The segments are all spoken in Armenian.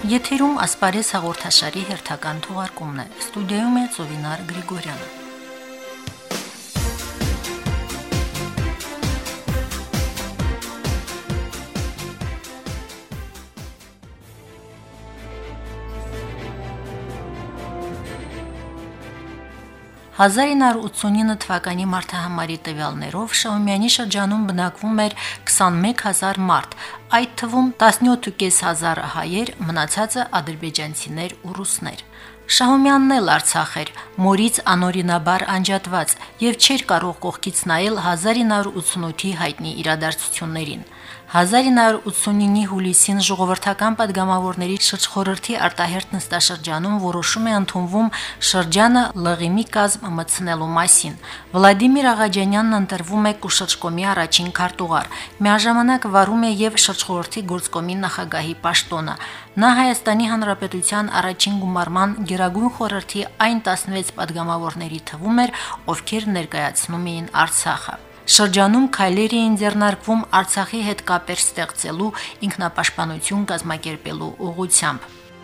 Եթերում ասպարեզ հաղորդաշարի հերթական թողարկումն է։ Ստուդիայում է Ծովինար Գրիգորյանը։ «1989 թվականի մարտահամարի տվյալներով Շահումյանի շրջանում բնակվում էր 21000 մարդ, այդ թվում 17500 հայեր, մնացածը ադրբեջանցիներ ու ռուսներ։ Շահումյանն էլ Արցախ էր, մորից անօրինաբար անջատված եւ չէր կարող կողքից նայել 1988-ի հայտնի իրադարձություններին։ 1989-ի հուլիսին ժողովրդական падգամավորների շրջխորհրդի արտահերտ նստաշրջանում որոշում է ընդունվում շրջանը ԼՂՄ-ի կազմ մտցնելու մասին։ Վլադիմիր Աղաջանյանն ընտրվում է Կուշրջկոմի առաջին քարտուղար։ Միաժամանակ վարում է եւ շրջխորհրդի գործկոմի նախագահի պաշտոնը։ Նա Հայաստանի Հանրապետության առաջին գումարման Գերագույն խորհրդի այն 16 падգամավորների թվում էր, ովքեր ներկայացնում էին Արցախը։ Շրջանում քայլեր էին ձեռնարկվում Արցախի հետ կապեր ստեղծելու, ինքնապաշտպանություն կազմակերպելու ուղղությամբ։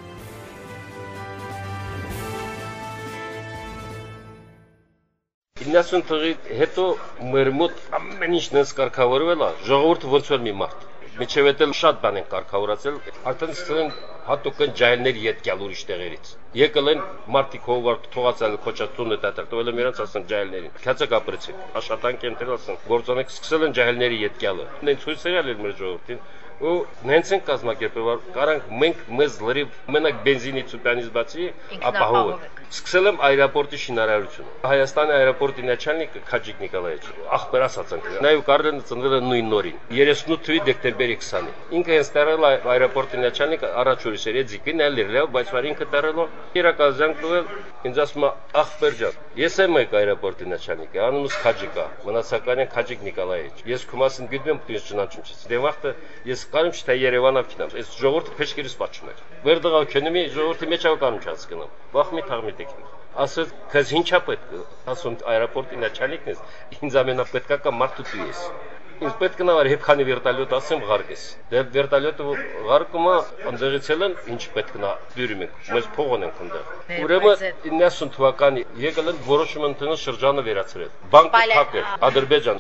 Իննասուն թղիթ հետո մեր մոտ ամեն ինչն է կարգավորվել, ժողովուրդը ոնց որ մի մարդ։ Միջև էլ շատ բան են կարգավորացել, արդեն սկսել են հատուկն ջահելների ետ գալ ուրիշ տեղերից։ Եկել են մարդիկ հովարդ թողացել քոչատունը տատակտվել են նրանց ասեն ջահելներին։ Քացակ ապրեցին, աշխատանք են տել ասեն, գործոնեք սկսել են ջահելների ետ գալը։ Նենց հույս էր ալել մեր ժողովրդին։ Ու նենց են կազմակերպել, կարանք մենք մեզ լրիվ մենակ բենզինի ծուպյանից բացի ապահովել։ Սկսել եմ այրապորտի շինարարությունը։ Հայաստանի այրապորտի начальник Քաջիկ Նիկոլայեչ, ախպեր ասացանք։ Նա ու կարդը ծնվել է նույն նորին, 38 թվականի դեկտեմբերի 20-ին։ Ինքը հենց տարել այրապորտի начальник առաջ ուրիշ էր, ձիկին ելրել, բայց վար ինքը տարելով իրակազանք տվել, ինձ ասում է ախպեր ջան, ես եմ այդ այրապորտի начальник, անունս Քաջիկ է, մնացականին Քաջիկ Նիկոլայեչ։ Ես քումասին գիտեմ, դու ճանաչում ես։ Դե վաղը ես կարում չթա Երևանա փինամ։ Այս ժողովուրդը փեշկերից պատճում էր։ Վերդղա քնումի ժողովրդի մեջ ական չհասկանում։ Վախ մի թաղմի տեքին։ Ասած, քեզ ինչա պետք է։ Ասում այրապորտի начальникն ես, ինձ ամենապետքա կա մարդու դու ես։ Ինձ պետք է նավար հետ քանի վերտալյոտ ասեմ ղարգես։ Դե վերտալյոտը ղարգումը ընդեղեցել են, ինչ պետք է դյուրում ենք, մեզ փողոն ենք ընդեղ։ Ուրեմն 90 թվականի եկել են որոշում ընդունել շրջանը վերացրել։ Բանկը փակել, Ադրբեջան։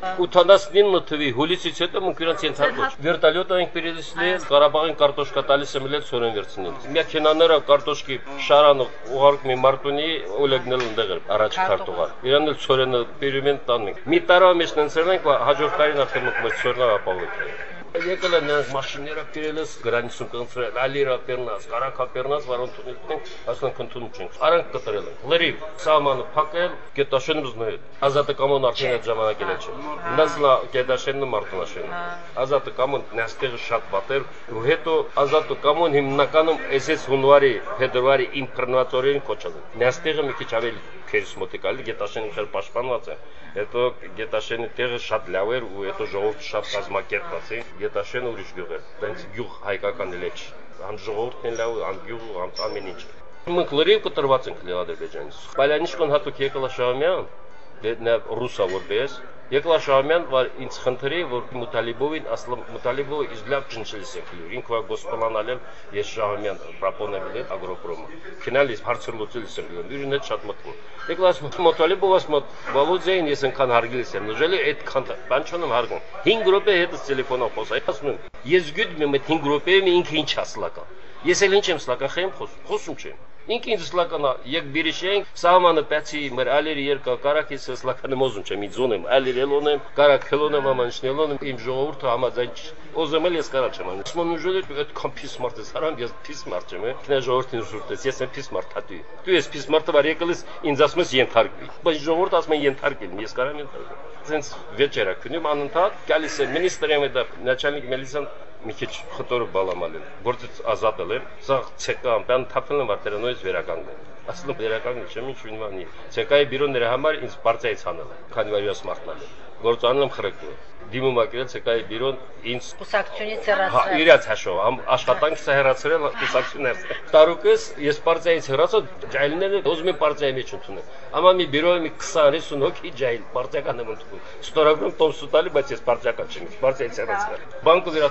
89 թվականի հուլիսից հետո մենք իրենց ենթարկվեց։ Վերտալյոտը ենք перелистли, Ղարաբաղին կարտոշկա տալիս եմ էլ ծորեն վերցնել։ Մեքենաները կարտոշկի շարանը ուղարկում են Մարտունի օլեգնել ընդեղ առաջ քարտուղար։ Իրան էլ ծորենը բերում տանում ենք։ Մի տարավ մեջ նցել ենք հաջորդ տարին արդեն մենք ծորնա ապահովել։ Եկել են նրանք մաշիները կերելս գրանցում կընտրել, ալիրա պերնաս, կարակա պերնաս, որոնց ունեցնենք, ասենք ընդունում չենք։ Արանք կտրել են։ Լրիվ սահմանը փակել, գետաշենը զնոյել։ Ազատը կամոն արդեն այդ ժամանակել է չէ։ Նասլա գետաշենը մարտունաշենը։ Ազատը կամոն նստեղը շատ բատեր, ու հետո ազատը կամոն հիմնականում SS հունվարի, փետրվարի ինքրնատորին կոչել։ Նստեղը մի քիչ ավելի քերս մոտիկալ գետաշենը խեր պաշտպանված է։ Հետո գետաշենի տեղը շատ լավ էր ու հետո ժողովուրդը շատ կազմակերպված է։ Գետաշենը ուրիշ գյուղ էր, դրանց գյուղ հայկական էլ է։ Համ ժողովուրդն էլ լավ, համ գյուղը, համ ամեն ինչ։ Մենք լրիվ կտրված ենք Ադրբեջանից։ Պալյանիշկոն հատուկ եկել Շահումյան, դե ռուսա որպես Եկլա Շահումյան որ ինձ խնդրի որ Մուտալիբովին ասլım Մուտալիբովը իզլավ ջնջելիս է քլյուր ինքը գոսպլանալել ես Շահումյան պրապոնել է ագրոպրոմը քնալիս հարցրլուծելիս է դուրն հետ շատ մտքում Եկլա Մուտալիբովս մոտ Վալուձեին ես ընկան հարգելիս եմ նժելի այդքան բան չունեմ հարգում 5 րոպե հետս տելեֆոնով խոսա ասում եմ ես գյուտ եմ այդ 5 րոպեում ինքը ինչ ասլակա ես էլ ինչ եմ սլակա խեմ խոսում չեմ Ինք ինձ սլականա եկ բիրիշենք սահմանը պացի մեր ալերի երկա կարակից սլականը մոզում չեմ իձոն եմ ալերելոն եմ կարակելոն եմ ամանշնելոն եմ իմ ժողովուրդը համաձայն օզեմել ես կարա չեմ ասում ուժել այդ կամփիս մարտես հարամ ես փիս մարդ չեմ քնա ժողովրդին զուրտես ես եմ փիս մարդ հատուի դու ես փիս մարդը վար եկել ես ինձ ասում ես ենթարկվի բայց ժողովուրդը ասում են ենթարկել ես կարամ ենթարկել Սենց վեճերա քնում անընդհատ գալիս է մինիստրիայում դա начальник մելիսան մի քիչ խտորը բալամալել գործից ազատել են սա ցեկան բան թափել են վարտերանոյից վերականգնել ասում վերականգնել չեմ ինչ ունվանի ցեկայի բյուրոները համար ինձ բարձայից հանել քանի վար ես մարտնալ գործանում եմ խրեկու դիմում ակրել ցեկայի բյուրոն ինձ կուսակցությունից հեռացրել իրաց հաշով աշխատանքից հեռացրել կուսակցությունից տարուկս ես բարձայից հեռացա ջայլները ուզում եմ բարձայի մեջ ընդունել Ama mi büroya mi 20-30 հոգի ջայլ պարտական եմ ընդունում։ Ստորագրում տոմսուտալի, բայց ես պարտական չեմ։ Պարտիա ցերացրել։ Բանկը վերացրել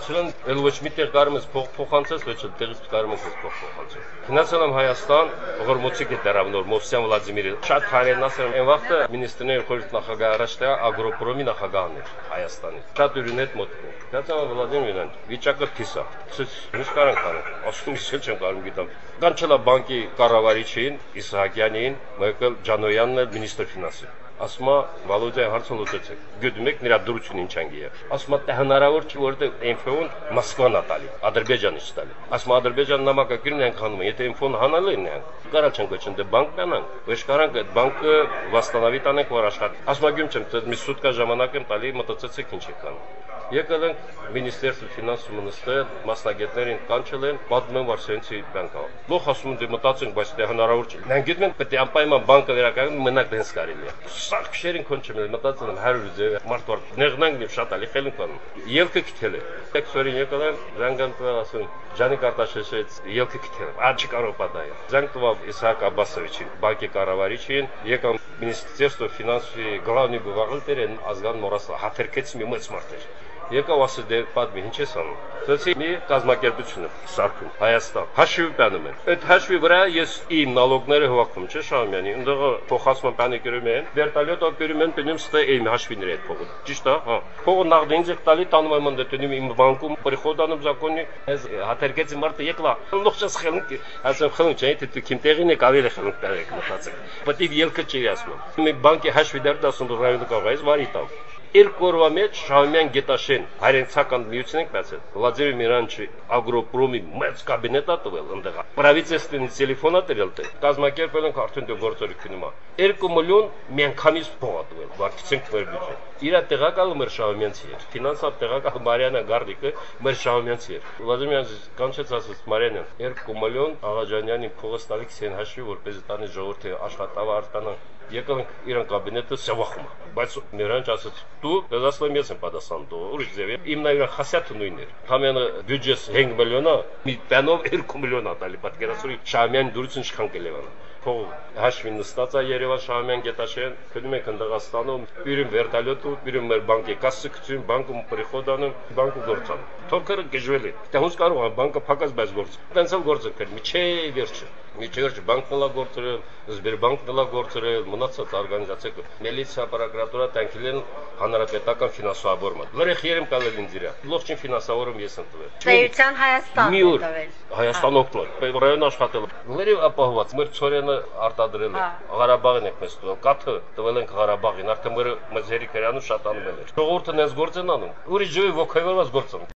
Էլ ոչ միտեղ կարում ես փոխանցես, ոչ էլ տեղից կարում ես փոխանցես։ Գնացել եմ Հայաստան, Ղորմոցի գետերավ նոր Մովսյան Վլադիմիրը։ Շատ քայլերն ասել եմ, այն վաղը Մինիստրների խորհրդի նախագահ առաջտեղ Ագրոպրոմի նախագահն էր Հայաստանի։ Շատ ուրին հետ մոտքում։ Գնացել եմ Վլադիմիրին, վիճակը փիս է։ Ինչ կարանք անել։ Ասում ես չեմ կարող գիտեմ։ Կանչելա բանկի կառավարիչին, Իսահակյանին, Մայքլ Ջանոյանն էլ մինիստրի ֆինանսի։ Ասում է Վալոդիա հարցը լուծեցեք։ Գիտում եք նրա դրությունը ինչ անգի է։ Ասում է դա հնարավոր չի, որովհետև ինֆոն Մոսկվան է տալի, Ադրբեջանից տալի։ Ասում է Ադրբեջան նամակը գրին են քանում, եթե ինֆոն հանել են են։ Կարալ չեն գոչեն դե բանկ բանան։ Ոչ կարանք այդ բանկը վաստանավի տանենք որ աշխատի։ Ասում է գյում չեմ, դա մի սուտկա ժամանակ եմ տալի, մտածեցեք ինչ եք անում։ Եկել են Մինիստրի ֆինանսում նստել, մասնագետներին կանչել են, պատմեն որ սենցի բանկա։ Լոխ ասում դե մտածենք, բայց դա հնարավոր չի։ Մենք գիտենք պետք է անպայման բանկը վերականգնենք, մենակ դենս կարելի է։ Սարք շերին կոնչեմ, մտածել եմ 100 ձև մարտվար նեղնանք եւ շատ ալի խելին կան։ Ելքը գտել է։ Տեքսորին եկել են, զանգան տվել ասում Ջանի Կարտաշեսից ելքը գտել։ Աչի կարող պատայ։ Զանգ տվավ Իսահակ Աբասովիչին, բանկի կառավարիչին, եկան Մինիստրի ֆինանսի գլավնի բուղաղելտերեն ազգան մորասա հաթերքեց մի մեծ մարդ էր։ Եկավ ասը դե պատմի ինչ ես անում։ Դասի մի կազմակերպություն է սարքում Հայաստան։ Հաշվի բանում են։ Այդ հաշվի վրա ես իմ նալոգները հովակում չէ Շահումյանի։ Ընդդեղը փոխացման բանը գրում են։ Վերտալյոտով գրում են պնում ստե իմ հաշվիների հետ փողը։ Ճիշտ է, հա։ Փողը նախ ինձ տալի տանում եմ ընդ տնում իմ բանկում պրիխոդանում законի այս հաթերքեցի մարդը եկլա։ Լողջս խելք, ասեմ խելք չէ, թե քիմ տեղին եք ավելի խելք տարեք մտածեք։ Պետք է ելքը չի ասում։ Մի բանկի հաշվի դեր 10 ռայոնը կարող է վարի տալ։ Երկու օրվա մեջ Շահումյան Գետաշեն հայրենցական միություն ենք բացել։ Վլադիմիր Միրանչի Ագրոպրոմի մեծ կաբինետ է տվել ընդեղ։ Պրավիցեստինից տելեֆոն է տվել դե։ Կազմակերպել ենք արդեն դե գործողությունում է։ 2 միլիոն միանգամից փող է տվել, վարկեցինք մեր բյուջեն։ Իրա տեղակալը մեր Շահումյանցի էր։ Ֆինանսավ տեղակալ Մարիանա Գարդիկը մեր Շահումյանցի էր։ Վլադիմիրը կանչեց ասաց Մարիանյան 2 միլիոն Աղաջանյանի փողը ստալիք սեն հաշվի, որպեսզի տանի ժողովրդի աշխատավար տանան։ Եկել ենք իրան կաբինետը սավախում։ Բայց Միրանչ ասաց դու դասում ես եմ պատասխան դու ուրիշ ձև իմ նայր խասյաթը նույնն էր համենը բյուջես 5 միլիոն է մի տանով 2 միլիոն է տալի պատկերացրու Շահումյան դուրսն իշխան կլևան փող հաշվին նստած է Երևան Շահումյան Գետաշեն գնում ենք Հնդկաստանում բյուրին վերտալյոտը բյուրին մեր բանկի կասկություն բանկում պրիխոդանում բանկու գործան թորքերը գժվել է դա հուս կարող է բանկը փակած բայց գործ տենցել գործը կր միջե վերջը բանկն լա գործել Սբերբանկն լա գործել մնացած օրգանիզացիա միլիցիա պարակրատուրա տանկիլեն հանրապետական ֆինանսավորումը լրիխ երեմ կալել ինձ իրա լողջին ֆինանսավորում ես ընտրել Պետության Հայաստան տվել Հայաստան օգնել ռայոն աշխատել լրիվ ապահոված մեր ծորենը արտադրել է Ղարաբաղին եք մեզ տվել կաթը տվել ենք Ղարաբաղին արդեն մեր մզերի քերանը շատ անում են ժողովուրդը նես գործ են անում ուրիշ ջոյ ոգևորված գործ են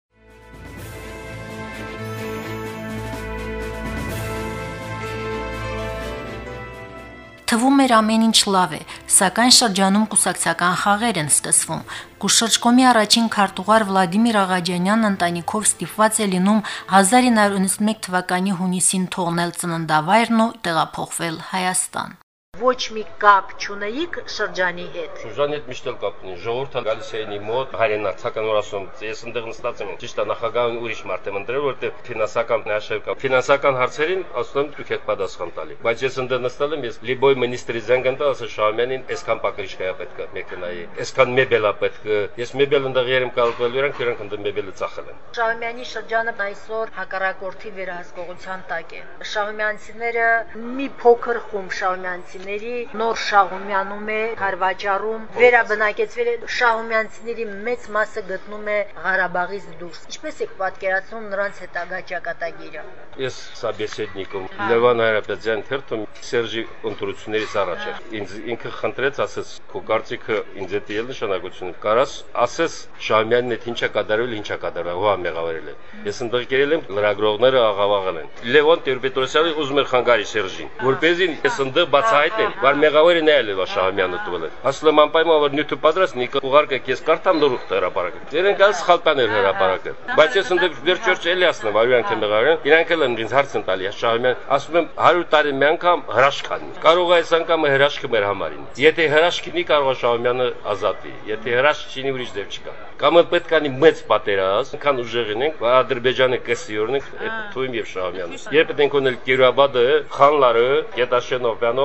Թվում էր ամեն ինչ լավ է, սակայն շրջանում կուսակցական խաղեր են սկսվում։ Կուշրջկոմի առաջին քարտուղար Վլադիմիր Աղաջանյանն ընտանիքով ստիպված է լինում 1991 թվականի հունիսին թողնել ծննդավայրն ու տեղափոխվել Հայաստան։ Ոչ մի կապ չունեիք շրջանի հետ։ Շրջանի հետ միշտ էլ կապ ունի։ Ժողովուրդը գալիս է ինի մոտ, հայրենացական օրասում, ես ընդեղ նստած եմ։ Ճիշտ է, նախագահն ուրիշ մարդ եմ ընտրել, որտեղ ֆինանսական հաշիվ կա։ Ֆինանսական հարցերին ասում եմ դուք եք պատասխան տալի։ Բայց ես ընդեղ նստել եմ, ես լիբոյ մինիստրի զանգան տա, ասա Շահումյանին, այսքան պակրիշկա պետք է մեքենայի, այսքան մեբելա պետք է։ Ես մեբել ընդեղ երեմ կալկվել իրանք ընդեղ մեբելը ծախել են։ Շահումյանի շրջանը այսօր հակառակորդի վերահսկողության տակ է։ Շահումյանցիները մի փոքր խումբ շահումյանցի նոր Շահումյանում է հարվաճառում վերաբնակեցվել է Շահումյանցիների մեծ մասը գտնում է Ղարաբաղից դուրս ինչպես եք պատկերացնում նրանց հետագա ճակատագիրը Ես սաբեսեդնիկում Լևոն Հայրապետյան թերթում Սերժի ընտրություններից առաջ ինձ ինքը խնդրեց ասեց քո կարծիքը ինձ հետ ել նշանակություն կարաս ասես Շահումյանն է ինչա կատարվել ինչա կատարվել հո մեղավորել է ես ընդեղ կերել եմ լրագրողները աղավաղել են Լևոն Տեր-Պետրոսյանը ուզում էր խանգարի Սերժին որպեսզի ես ընդեղ բացահայտեմ որ մեղավորը նայել է Շահումյանը տվել է ասում անպայման որ նյութը պատրաստ նիկը ուղարկեք ես կարդամ նորուխ հրապարակել դերեն գալ սխալ բաներ հրապարակել բայց ես ընդեղ վերջ էլի ասում արյուրանք եմ մեղավորը իրանք էլ ինձ հարց են տալի Շահումյան ասում եմ 100 տարի մի անգամ հրաշք անի կարող է այս անգամը հրաշքը մեր համարին եթե հրաշք լինի կարող է Շահումյանը ազատվի եթե հրաշք չինի ուրիշ ձև չկա կամ պետք է անի մեծ պատերազմ քան ուժեղին ենք Ադրբեջանը կեսիորն ենք այդ թույմ եւ Շահումյանը երբ ենք ունել Կիրաբադը Խանլարը Գետաշենով Բյանով Շահումյանը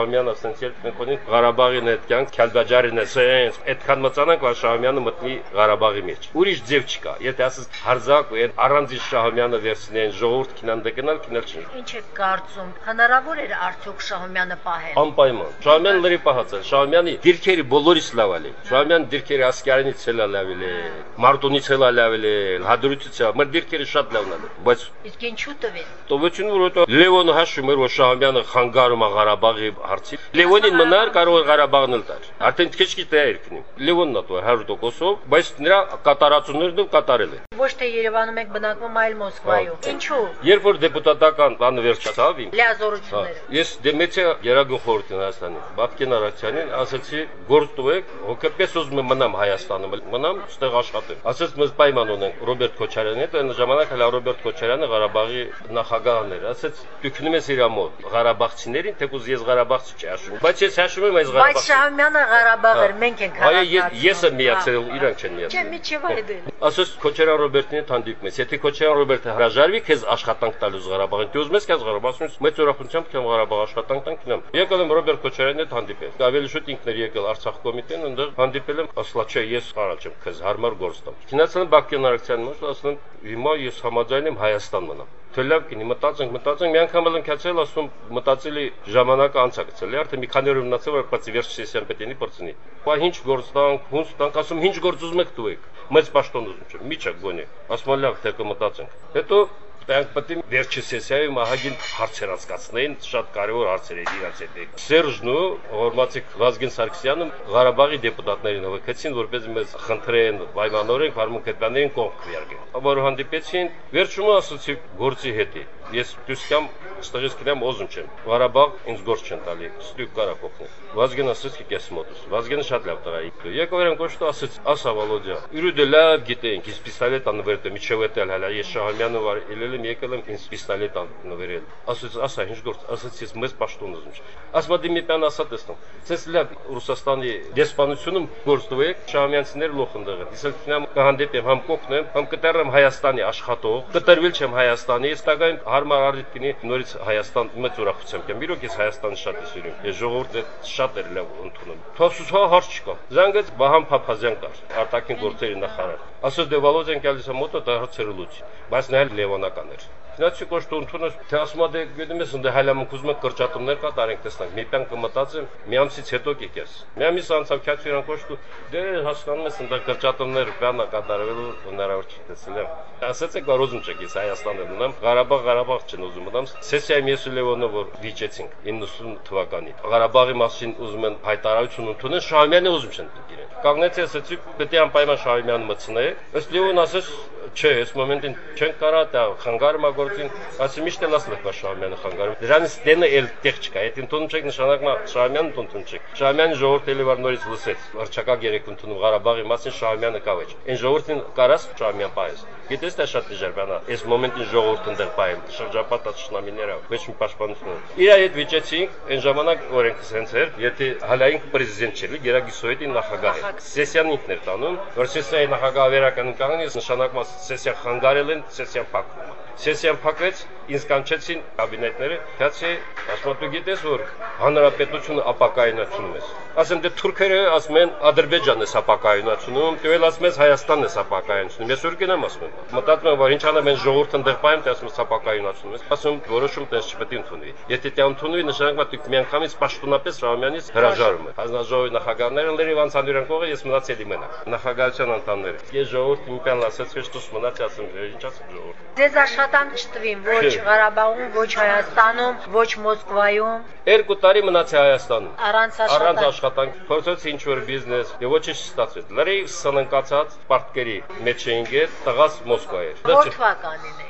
Շահումյանը ասենց երբ մենք ունենք Ղարաբաղին այդ կյանք Քալբաջարին է սենց այդքան մծանանք որ Շահումյանը մտնի Ղարաբաղի մեջ ուրիշ ձև չկա եթե ասես հարձակ ու այդ առանձին Շահումյանը վերցնեն ժողովուրդ քինան դեկնալ չի ինչ է կարծում հնարավոր էր արդյոք Շահումյանը պահել անպայման Շահումյանը լրի պահած է Շահումյանի դիրքերի բոլորից լավալի Շահումյանի դիրքերի Ասկերյանից էլ լավելի Մարտունից էլ լավելի հադրուտից մեր դիրքերը շատ լավն են բայց իսկ ինչու տվին Տովություն որ Լևոնը հաշվում էր որ Շահումյանը խանգարում է Ղարաբաղի հարցի Լևոնին մնար կարող է Ղարաբաղն էլ տար արդեն քիչ-քիչ դե երկնի Լևոնն է 100%-ով բայց նրա կատարածություններն ու կատարել է ոչ թե Երևանում եք բնակվում այլ Մոսկվայում ինչու երբ որ դեպուտատական բանը վերջացավ լիազորությունները ես դեմեցի Գերագույն խորհրդին Հայաստանի Բաբկեն Արաքցյանին ասացի գործ տվեք հոգեպես ուզում եմ մնամ Հայաստանում մնամ ստեղ աշխատեմ ասաց մենք պայման ունենք Ռոբերտ Քոչարյանի հետ այն ժամանակ հələ Ռոբերտ Քոչարյանը Ղարաբաղի նախագահն էր ասաց դուք նույնպես իր մոտ Ղարաբաղցիներին թեկուզ ես Ղարաբաղցի չի հաշվում բայց ես հաշվում եմ այս Ղարաբաղ բայց Շահումյանը Ղարաբաղ էր մենք ենք ես եմ միացել իրանք չեն միացել չէ միջև այդ է ասաց Քոչարյան Ռոբերտին հանդիպում ես եթե Քոչարյան Ռոբերտը հրաժարվի քեզ աշխատանք տալուց Ղարաբաղին դու ուզում ես քեզ Ղարաբաղից մեծ ուրախությամբ կամ Ղարաբաղ աշխատանք տանք գնամ եկել եմ Ռոբերտ Քոչարյանի հետ հանդիպել ավելի շուտ ինքն էր եկել Արցախ կոմիտեն այնտեղ հանդիպել եմ ասլա չէ ես կարաչ եմ քեզ հարմար գործ տամ գնացել եմ Բաբկեն Արաքցյանի մոտ ասում հիմա ես համաձայն եմ Հայաստան մնամ Թելավ կինի մտածենք մի անգամ էլ ընկացել ասում մտածելի ժամանակը անցա գցել արդեն մի քանի օր մնացել որ բացի վերջ սեսիան պետք է բրցնի բա ինչ գործ տանք հունց տանք ասում ինչ գործ ուզում եք դուք մեծ պաշտոն ուզում չեմ միջակ գոնի ասում լավ թե կմտածենք հետո Դրանք պետք է վերջի սեսիայում ահագին հարցեր անցկացնեին, շատ կարևոր հարցեր էին իրաց հետ։ Սերժն ու Հորմացիկ Վազգեն Սարգսյանը Ղարաբաղի դեպուտատներին հավաքեցին, որպես մեզ խնդրեն պայմանորեն Վարմունքետյաններին կողմ քվեարկեն։ Որ հանդիպեցին, վերջում ասացի գործի հետ։ Ես դուսկամ ստեղից գնամ օզում չեմ։ Ղարաբաղ ինձ գործ չեն տալի, ստույգ կարա կողքնի։ Վազգեն ասաց କି ես մոտս։ Վազգենը շատ լավ տղա է։ Եկավ իրեն կոչտու ասաց, ասա Վալոդյա։ Յուրուդը լավ գիտենք, ես պիստոլետ անվերտը միջև էտել հələ ես Շահումյանը վար ելել եկել եմ ինձ պիստոլետ անվերել։ Ասաց, ասա ինչ գործ, ասաց ես մեծ պաշտոն ուզում չեմ։ Ասմադի մի բան ասա տեսնում։ Ցես լավ Ռուսաստանի դեսպանությունում գործ տվեք, Շահումյանցիներ լոխ ընդեղ են։ Իսկ նամ կհանդիպեմ համ կոկնեմ, համ կտրեմ Հայաստանի աշխատող, կտրվել չեմ Հայաստանի, ես տագային հարմար առիթ կինի նորից Հայաստան մեծ ուրախությամբ եմ։ Իրոք ես Հայաստանը շատ եմ սիրում։ Ես ժողովուրդը շատ էր լավ ընդունում։ Թոսուսա հարց չկա։ Զանգեց Վահան Փափազյան կար, արտաքին գործերի նախարար։ Ասաց դե Վալոդյան գալիս է մոտը դա հարցերը լուծի։ Բայց նա էլ լևոնական էր։ Գնացի կոչտու ընդունես, թե ասում ա դե գիտեմ ես ընդ հայլամք ուզում եք կրճատումներ կատարենք տեսնանք։ Մի բան կմտածեմ, մի ամսից հետո կեկես։ Մի ամիս անցավ քյաց իրան կոչտու, դե հասկանում ես ընդ կրճատումներ բանա կատարվելու հնարավոր չի տեսել։ Ասացեք որ ուզում չեք ես Հայաստանը մնամ, Ղարաբաղ չեն ուզում մնամ։ Սեսիայում ես ու Լևոնը որ վիճեցինք 90 թվականին։ Ղարաբաղի մասին ուզում են հայտարարություն ընդունեն, Շահումյանը ուզում չեն դիրեն։ Կանգնեցի ասացի պետք է անպայման Շահումյանը մտցնեի։ Ըստ Լևոն ասաց չէ, այս մոմենտին չեն կարա դա խանգարում ա գործին, ասի միշտ էլ ասել եք Շահումյանը խանգարում։ Դրանից դենը էլ տեղ չկա, այդ ընդունում չեք նշանակում Շահումյանը ընդունում չեք։ Շահումյանը ժողովուրդը էլի վար նորից լսեց, հրճակակ երեք ընդունում Ղարաբաղի մասին Շահումյանը կավեջ։ Այն ժողովրդին կարաս Շահումյան պայես։ Գիտես դա շատ դժվար բան է, այս մոմենտին ժողովուրդը ընդեղ պայել, շրջապատած շնամիներով, ոչ մի պաշտպանություն։ Իր այդ վիճեցինք, այն ժամանակ օրենքը սենց էր, եթե հալային պրեզիդենտ չէր, Գերագի Սովետի նախագահ էր։ Սեսիան ինքն էր տանում, որ սեսիայի նախագահը վերականգնի կանգնի, նշանակում է սեսիա խանգարել են, սեսիան փակվում է։ Սեսիան փակվեց, ինձ կանչեցին կաբինետները, քացի, ասում դու գիտես որ հանրապետությունը ապակայնացնում է։ Ասեմ դե թուրքերը ասում են Ադրբեջանն է ապակայնացնում, դու էլ ասում ես Հայաստանն է ապակայնացնում։ Ես ուր գնամ ասում եմ։ Մտածում եմ որ ինչ անեմ են ժողովուրդը ընդեղ պայեմ, թե ասում ես ապակայնացնում ես։ Ասում որոշում տես չպետք է ընդունվի։ Եթե դա ընդունվի, նշանակում է դուք միանգամից պաշտոնապես Շահումյանից հրաժարում եք։ Հանձնաժողովի նախագահները լրիվ անցանյուրեն կողը ես մնացել եմ մենակ։ Նախագահության անդամները։ Ես ժողովրդի մի բան ասած քեզ դուս մնացի ասում ինչ ասում ժողովուրդ։ Ձեզ աշխատանք չտվին ոչ Ղարաբաղում, ոչ Հայաստանում, ոչ Մոսկվայում։ 2 տարի մնացի Հայաստանում։ Առանց աշխատանք, փորձեցի ինչ որ բիզնես, եւ ոչինչ չստացվեց։ Լրիվ սնանկացած պարտքերի մեջ էինք, տղաս Մոսկվա էր։ Որ թվականին էր։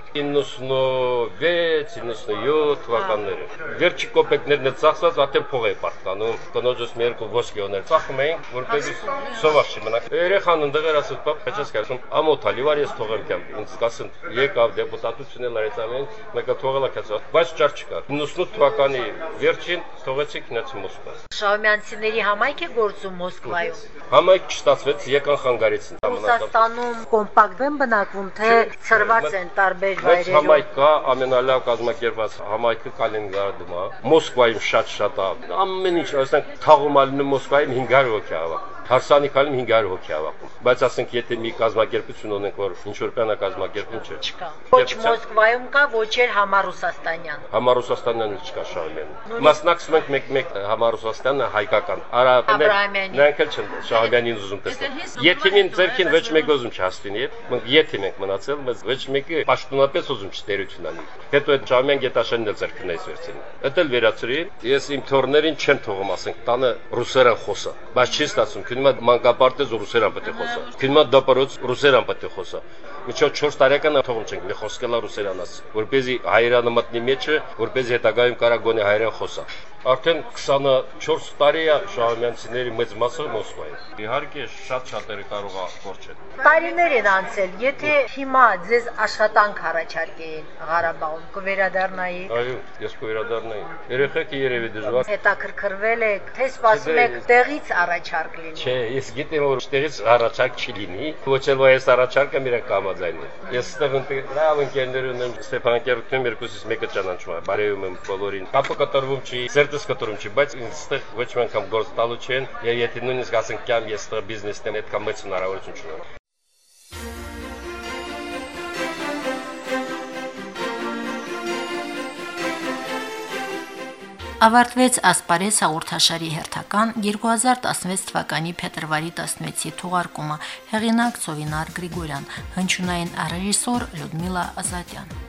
96-97 թվականները։ Վերջի կոպեկներն է ծախսած, արդեն փող է պարտանում։ Կնոջս մի երկու ոսկեոներ ծախում էինք, որպեսզի սովար չի մնա։ Երեխան ընդեղ էր ասում, պապ, հեչես կասում, ամոթա լիվար ես թողեմ կամ ինձ կասեն, եկավ դեպուտատությունն արեց ամեն, մեկը թողելա կասա, բայց ճար չկար։ 98 թվականի վերջին թողեցինք գնացի Մոսկվա։ Շահումյանցիների համայնք է գործում Մոսկվայում։ Համայնք չստացվեց, եկան խանգարեցին։ Ռուսաստանում կոմպակտ են բնակվում, թե ծրված են տարբեր տարբեր Մեծ վայրերում։ համայնք կա, ամենալավ կազմակերպված համայնքը Կալինինգրադում է, Մոսկվայում շատ է, ամեն ինչ, ասենք թաղում ալնում Մոսկվայում 500 հոգի հավաքում, Հարսանիքալում 500 հոգի հավաքում, բայց ասենք եթե մի կազմակերպություն ունենք, որ ինչ-որ բանա կազմակերպում չէ։ Չկա։ Ոչ Մոսկվայում կա, ոչ էլ Համառուսաստանյան։ Համառուսաստանն չկա Շահումյանը։ Մասնակցում ենք մեկ Համառուսաստանը հայկական։ Արա նրանք էլ չեն Շահումյանին ուզում տեսնել։ Եթիմին ձերքին ոչ մեկ ուզում չհաստինի, մենք եթիմ ենք մնացել, բայց ոչ մեկը պաշտոնապես ուզում չտերություն անի։ Հետո այդ Շահումյան Գետաշենն էլ ձերքնից վերցին։ Դա էլ վերացրի։ Ես իմ թորներին չեմ թողում, ասենք, տանը ռուսերեն խոսա, բայց չի ստացվում։ Քննա մանկապարտեզ ռուսերեն պետք է խոսա։ Քննա դապարոց ռուսերեն պետք է խոսա։ Միջով 4 տարեկան թողում չենք, մի խոսքելա ռուսերենաց, որպեսզի հայերանը մտնի մեջը, որպեսզի հետագայում կարա գոնե հայերեն խոսա։ Արդեն 24 տարի է շահումյանցիների մեծ մասը Մոսկվայում։ Իհարկե շատ-շատերը կարող է կորչել։ Տարիներ են անցել, եթե հիմա ձեզ աշխատանք առաջարկեին Ղարաբաղում, կվերադառնայի։ Այո, ես կվերադառնայի։ Երեխեքը երևի դժվար։ Հետաքրքրվել եք, թե սպասում եք տեղից առաջարկ լինի։ Չէ, ես գիտեմ որ տեղից առաջարկ չի լինի, ոչ էլ որ ես առաջարկը իրենք կամաձայնի։ Ես ստեղ լավ ընկերներ ունեմ, Ստեփանակերտում երկուսից մեկը ճանաչում է, բարեում եմ բոլորին։ Կապը կատարվում չի, սերտս կտրում չի, բայց ինձ ոչ մի անգամ գործ տալու չեն, եւ եթե նույնիսկ ասենք կամ ես ստեղ բիզնեսն այդքան մեծ հնարավորություն չունեմ։ Ավարտվեց Ասպարեզ հաղորդաշարի հերթական 2016 թվականի փետրվարի 16-ի թողարկումը։ Հեղինակ Սովինար Գրիգորյան, հնչյունային ռեժիսոր Լյուդմիլա Ազատյան։